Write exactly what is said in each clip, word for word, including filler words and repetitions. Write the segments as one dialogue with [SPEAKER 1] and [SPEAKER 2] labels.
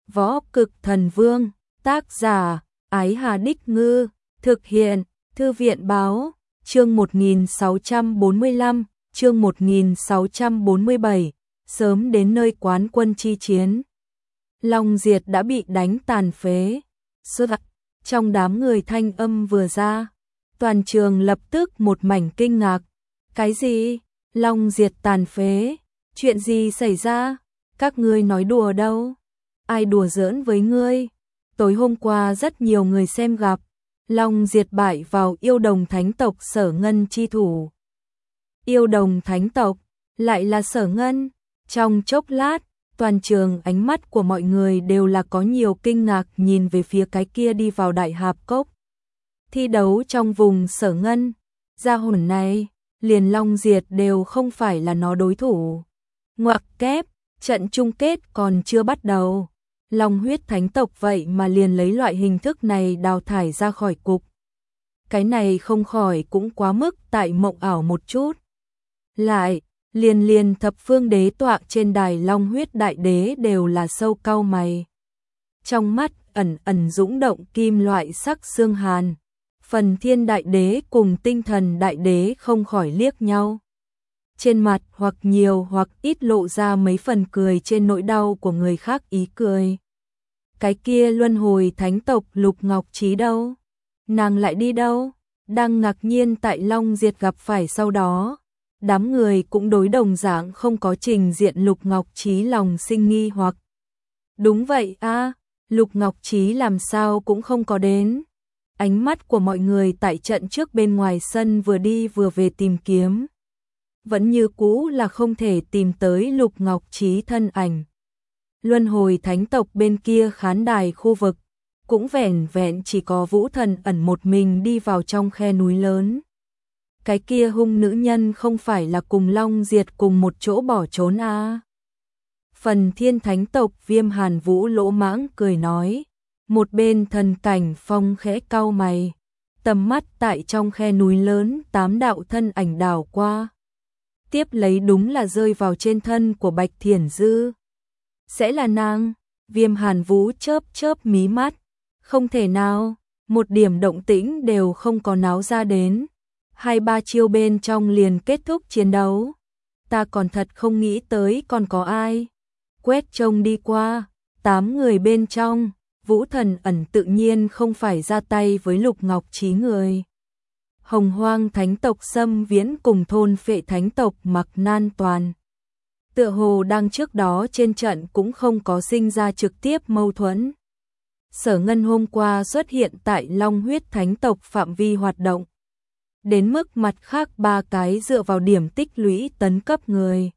[SPEAKER 1] Võ Cực Thần Vương, tác giả, Ái Hà Đích Ngư, thực hiện, Thư viện Báo, chương một nghìn sáu trăm bốn mươi lăm, chương một nghìn sáu trăm bốn mươi bảy, sớm đến nơi quán quân chi chiến. Long Diệt đã bị đánh tàn phế. Xuất trong đám người thanh âm vừa ra, toàn trường lập tức một mảnh kinh ngạc. Cái gì? Long Diệt tàn phế? Chuyện gì xảy ra? Các ngươi nói đùa đâu? Ai đùa giỡn với ngươi? Tối hôm qua rất nhiều người xem gặp, Long Diệt bại vào yêu đồng thánh tộc Sở Ngân chi thủ. Yêu đồng thánh tộc, lại là Sở Ngân. Trong chốc lát, toàn trường ánh mắt của mọi người đều là có nhiều kinh ngạc nhìn về phía cái kia đi vào Đại Hạp Cốc. Thi đấu trong vùng Sở Ngân, gia hồn này, liền Long Diệt đều không phải là nó đối thủ. Ngoặc kép, trận chung kết còn chưa bắt đầu. Long huyết thánh tộc vậy mà liền lấy loại hình thức này đào thải ra khỏi cục. Cái này không khỏi cũng quá mức tại mộng ảo một chút. Lại, liền liền thập phương đế tọa trên đài Long huyết đại đế đều là sâu cau mày. Trong mắt ẩn ẩn dũng động kim loại sắc xương hàn. Phần thiên đại đế cùng tinh thần đại đế không khỏi liếc nhau. Trên mặt hoặc nhiều hoặc ít lộ ra mấy phần cười trên nỗi đau của người khác ý cười. Cái kia luân hồi thánh tộc Lục Ngọc Trí đâu? Nàng lại đi đâu? Đang ngạc nhiên tại Long Diệt gặp phải sau đó. Đám người cũng đối đồng dạng không có trình diện Lục Ngọc Trí lòng sinh nghi hoặc. Đúng vậy a, Lục Ngọc Trí làm sao cũng không có đến. Ánh mắt của mọi người tại trận trước bên ngoài sân vừa đi vừa về tìm kiếm. Vẫn như cũ là không thể tìm tới Lục Ngọc Trí thân ảnh. Luân hồi thánh tộc bên kia khán đài khu vực, cũng vẻn vẹn chỉ có Vũ Thần ẩn một mình đi vào trong khe núi lớn. Cái kia hung nữ nhân không phải là cùng Long Diệt cùng một chỗ bỏ trốn à. Phần thiên thánh tộc Viêm Hàn Vũ lỗ mãng cười nói, một bên thần cảnh phong khẽ cau mày, tầm mắt tại trong khe núi lớn tám đạo thân ảnh đảo qua. Tiếp lấy đúng là rơi vào trên thân của Bạch Thiển Dư. Sẽ là nàng? Viêm Hàn Vũ chớp chớp mí mắt. Không thể nào, một điểm động tĩnh đều không có náo ra đến. Hai ba chiêu bên trong liền kết thúc chiến đấu. Ta còn thật không nghĩ tới còn có ai. Quét trông đi qua, tám người bên trong, Vũ Thần ẩn tự nhiên không phải ra tay với Lục Ngọc Trí người. Hồng Hoang thánh tộc Xâm Viễn cùng thôn phệ thánh tộc Mặc Nan Toàn. Tựa hồ đang trước đó trên trận cũng không có sinh ra trực tiếp mâu thuẫn. Sở Ngân hôm qua xuất hiện tại Long huyết thánh tộc phạm vi hoạt động. Đến mức mặt khác ba cái dựa vào điểm tích lũy tấn cấp người.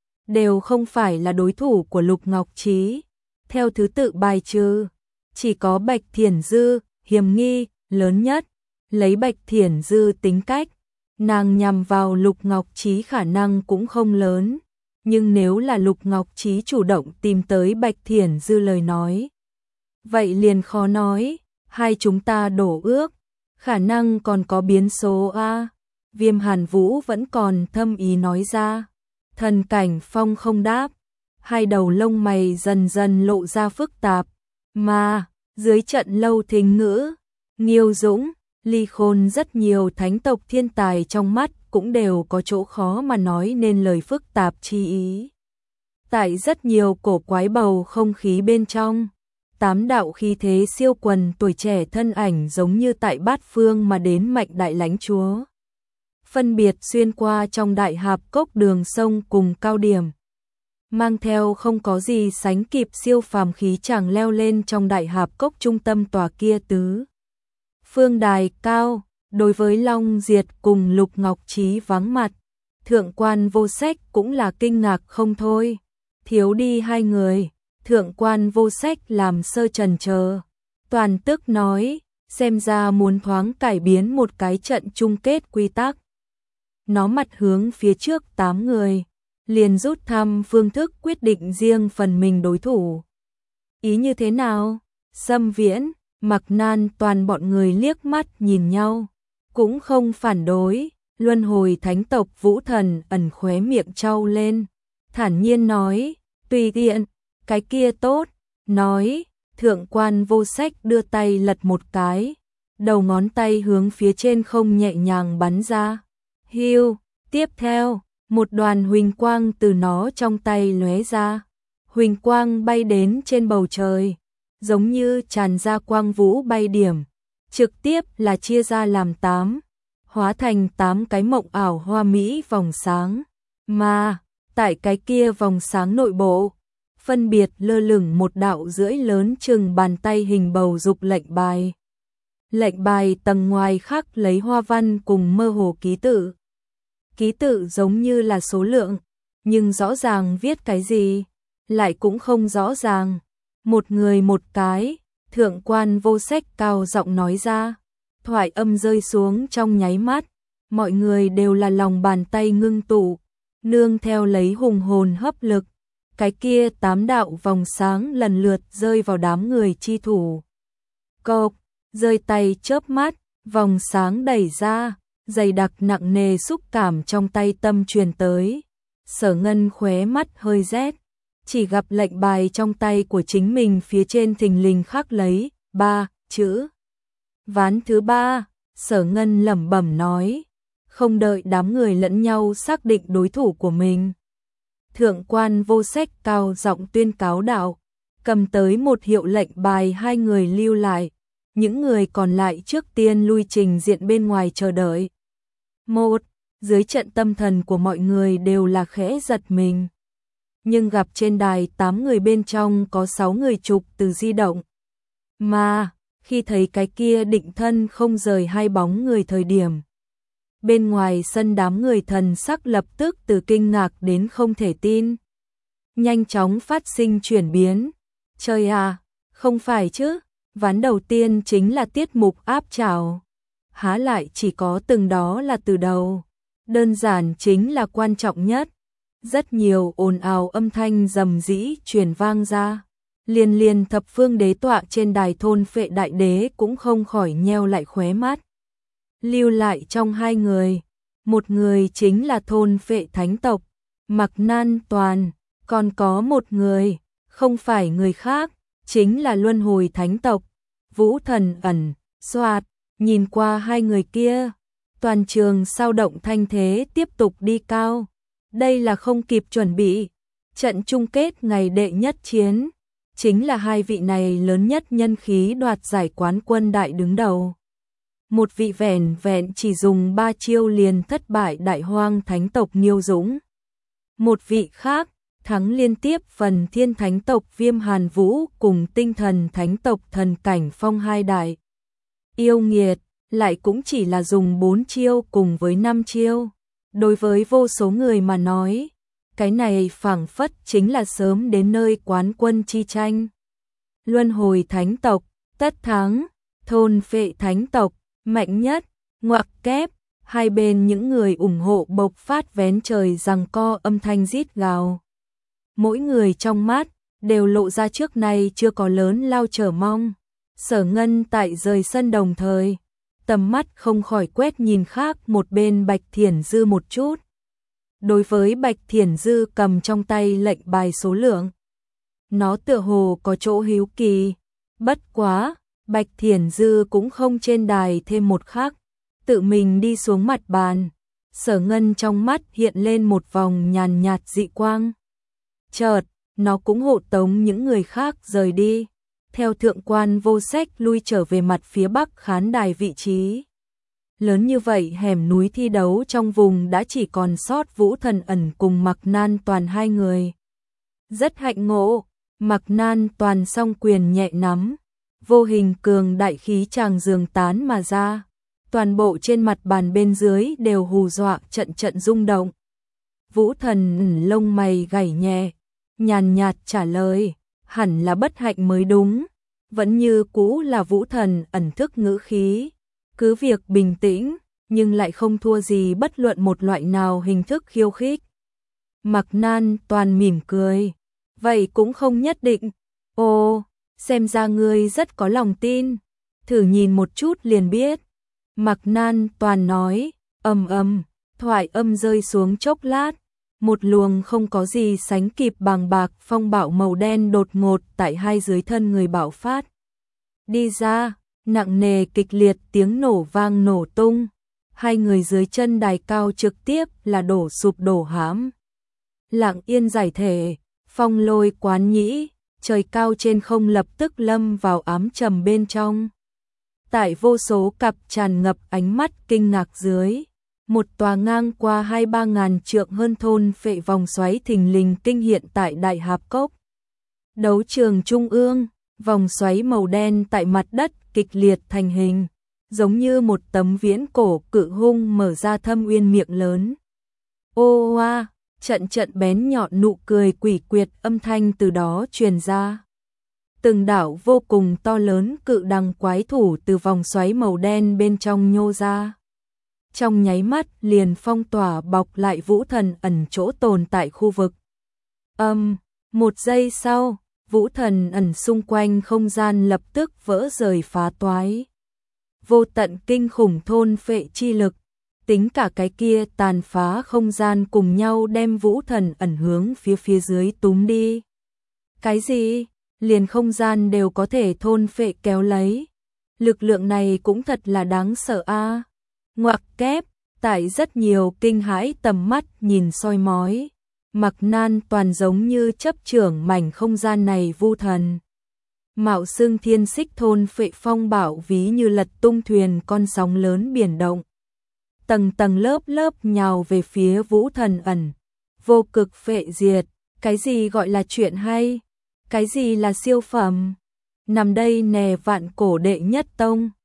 [SPEAKER 1] Đều không phải là đối thủ của Lục Ngọc Trí. Theo thứ tự bài trừ, chỉ có Bạch Thiển Dư, hiểm nghi, lớn nhất. Lấy Bạch Thiển Dư tính cách, nàng nhằm vào Lục Ngọc Trí khả năng cũng không lớn. Nhưng nếu là Lục Ngọc Trí chủ động tìm tới Bạch Thiển Dư lời nói, vậy liền khó nói, hai chúng ta đổ ước, khả năng còn có biến số a. Viêm Hàn Vũ vẫn còn thâm ý nói ra. Thần cảnh phong không đáp, hai đầu lông mày dần dần lộ ra phức tạp, mà dưới trận lâu thính ngữ, Nghiêu Dũng, Ly Khôn rất nhiều thánh tộc thiên tài trong mắt cũng đều có chỗ khó mà nói nên lời phức tạp chi ý. Tại rất nhiều cổ quái bầu không khí bên trong, tám đạo khí thế siêu quần tuổi trẻ thân ảnh giống như tại bát phương mà đến mạnh đại lãnh chúa. Phân biệt xuyên qua trong Đại Hạp Cốc đường sông cùng cao điểm. Mang theo không có gì sánh kịp siêu phàm khí chàng leo lên trong Đại Hạp Cốc trung tâm tòa kia tứ. Phương đài cao, đối với Long Diệt cùng Lục Ngọc Trí vắng mặt, Thượng quan Vô Sách cũng là kinh ngạc không thôi. Thiếu đi hai người, Thượng quan Vô Sách làm sơ trần chờ, toàn tức nói, xem ra muốn thoáng cải biến một cái trận chung kết quy tắc. Nó mặt hướng phía trước tám người, liền rút thăm phương thức quyết định riêng phần mình đối thủ. Ý như thế nào? Xâm Viễn, Mặc Nan Toàn bọn người liếc mắt nhìn nhau, cũng không phản đối. Luân hồi thánh tộc Vũ Thần ẩn khóe miệng trao lên, thản nhiên nói, tùy tiện, cái kia tốt, nói, thượng quan vô sách đưa tay lật một cái, đầu ngón tay hướng phía trên không nhẹ nhàng bắn ra. Hiu, tiếp theo, một đoàn huỳnh quang từ nó trong tay lóe ra. Huỳnh quang bay đến trên bầu trời, giống như tràn ra quang vũ bay điểm, trực tiếp là chia ra làm tám, hóa thành tám cái mộng ảo hoa mỹ vòng sáng. Mà, tại cái kia vòng sáng nội bộ, phân biệt lơ lửng một đạo rưỡi lớn chừng bàn tay hình bầu dục lệnh bài. Lệnh bài tầng ngoài khắc lấy hoa văn cùng mơ hồ ký tự. Ký tự giống như là số lượng, nhưng rõ ràng viết cái gì, lại cũng không rõ ràng. Một người một cái, thượng quan vô sách cao giọng nói ra. Thoại âm rơi xuống trong nháy mắt, mọi người đều là lòng bàn tay ngưng tụ, nương theo lấy hùng hồn hấp lực. Cái kia tám đạo vòng sáng lần lượt rơi vào đám người chi thủ. Cộp, rơi tay chớp mắt, vòng sáng đẩy ra, dày đặc nặng nề xúc cảm trong tay tâm truyền tới. Sở Ngân khóe mắt hơi rét, chỉ gặp lệnh bài trong tay của chính mình phía trên thình lình khắc lấy ba chữ. Ván thứ ba, Sở Ngân lẩm bẩm nói, không đợi đám người lẫn nhau xác định đối thủ của mình. Thượng quan vô sách cao giọng tuyên cáo đạo, cầm tới một hiệu lệnh bài hai người lưu lại, những người còn lại trước tiên lui trình diện bên ngoài chờ đợi. Một, dưới trận tâm thần của mọi người đều là khẽ giật mình. Nhưng gặp trên đài tám người bên trong có sáu người chụp từ di động. Mà, khi thấy cái kia định thân không rời hai bóng người thời điểm, bên ngoài sân đám người thần sắc lập tức từ kinh ngạc đến không thể tin. Nhanh chóng phát sinh chuyển biến. Trời à, không phải chứ, ván đầu tiên chính là tiết mục áp trào. Há lại chỉ có từng đó là từ đầu. Đơn giản chính là quan trọng nhất. Rất nhiều ồn ào âm thanh rầm rĩ truyền vang ra. Liên liên thập phương đế tọa trên đài thôn phệ đại đế cũng không khỏi nheo lại khóe mắt. Lưu lại trong hai người, một người chính là thôn phệ thánh tộc, Mạc Nan Toàn, còn có một người, không phải người khác, chính là luân hồi thánh tộc, Vũ Thần Ẩn. Soạt, nhìn qua hai người kia, toàn trường sao động thanh thế tiếp tục đi cao. Đây là không kịp chuẩn bị, trận chung kết ngày đệ nhất chiến, chính là hai vị này lớn nhất nhân khí đoạt giải quán quân đại đứng đầu. Một vị vẻn vẹn chỉ dùng ba chiêu liền thất bại đại hoang thánh tộc Nghiêu Dũng. Một vị khác, thắng liên tiếp phần thiên thánh tộc Viêm Hàn Vũ cùng tinh thần thánh tộc Thần Cảnh Phong hai đại. Yêu nghiệt, lại cũng chỉ là dùng bốn chiêu cùng với năm chiêu. Đối với vô số người mà nói, cái này phảng phất chính là sớm đến nơi quán quân chi tranh. Luân hồi thánh tộc, tất thắng, thôn phệ thánh tộc, mạnh nhất, ngoặc kép, hai bên những người ủng hộ bộc phát vén trời giằng co âm thanh rít gào. Mỗi người trong mắt, đều lộ ra trước nay chưa có lớn lao chờ mong. Sở Ngân tại rời sân đồng thời, tầm mắt không khỏi quét nhìn khác một bên Bạch Thiển Dư một chút. Đối với Bạch Thiển Dư cầm trong tay lệnh bài số lượng, nó tựa hồ có chỗ hiếu kỳ. Bất quá, Bạch Thiển Dư cũng không trên đài thêm một khắc, tự mình đi xuống mặt bàn. Sở Ngân trong mắt hiện lên một vòng nhàn nhạt dị quang. Chợt, nó cũng hộ tống những người khác rời đi, theo thượng quan vô sách lui trở về mặt phía bắc khán đài vị trí. Lớn như vậy hẻm núi thi đấu trong vùng đã chỉ còn sót Vũ Thần Ẩn cùng Mạc Nan Toàn hai người. Rất hạnh ngộ, Mạc Nan Toàn song quyền nhẹ nắm, vô hình cường đại khí tràng dường tán mà ra. Toàn bộ trên mặt bàn bên dưới đều hù dọa trận trận rung động. Vũ Thần Ẩn lông mày gảy nhẹ, nhàn nhạt trả lời, hẳn là bất hạnh mới đúng. Vẫn như cũ là Vũ Thần Ẩn thức ngữ khí, cứ việc bình tĩnh, nhưng lại không thua gì bất luận một loại nào hình thức khiêu khích. Mạc Nan Toàn mỉm cười, vậy cũng không nhất định. Ồ, xem ra ngươi rất có lòng tin, thử nhìn một chút liền biết. Mạc Nan Toàn nói, ầm ầm, thoại âm rơi xuống chốc lát, Một luồng không có gì sánh kịp bàng bạc phong bạo màu đen đột ngột tại hai dưới thân người bạo phát. Đi ra, nặng nề kịch liệt tiếng nổ vang nổ tung. Hai người dưới chân đài cao trực tiếp là đổ sụp đổ hãm. Lặng yên giải thể, phong lôi quán nhĩ, trời cao trên không lập tức lâm vào ám trầm bên trong. Tại vô số cặp tràn ngập ánh mắt kinh ngạc dưới, một tòa ngang qua hai ba ngàn trượng hơn thôn phệ vòng xoáy thình lình kinh hiện tại Đại Hạp Cốc. Đấu trường trung ương, vòng xoáy màu đen tại mặt đất kịch liệt thành hình, giống như một tấm viễn cổ cự hung mở ra thâm uyên miệng lớn. Ô oa, trận trận bén nhọn nụ cười quỷ quyệt âm thanh từ đó truyền ra. Từng đảo vô cùng to lớn cự đằng quái thủ từ vòng xoáy màu đen bên trong nhô ra. Trong nháy mắt liền phong tỏa bọc lại Vũ Thần ẩn chỗ tồn tại khu vực. Âm, um, một giây sau, Vũ Thần ẩn xung quanh không gian lập tức vỡ rời phá toái. Vô tận kinh khủng thôn phệ chi lực, tính cả cái kia tàn phá không gian cùng nhau đem Vũ Thần ẩn hướng phía phía dưới túm đi. Cái gì? Liền không gian đều có thể thôn phệ kéo lấy. Lực lượng này cũng thật là đáng sợ a. À. Ngoặc kép, tại rất nhiều kinh hãi tầm mắt nhìn soi mói. Mặc nan toàn giống như chấp trưởng mảnh không gian này Vu Thần. Mạo xưng thiên xích thôn phệ phong bạo ví như lật tung thuyền con sóng lớn biển động. Tầng tầng lớp lớp nhào về phía Vũ Thần ẩn. Vô cực phệ diệt, cái gì gọi là chuyện hay? Cái gì là siêu phẩm? Nằm đây nè vạn cổ đệ nhất tông,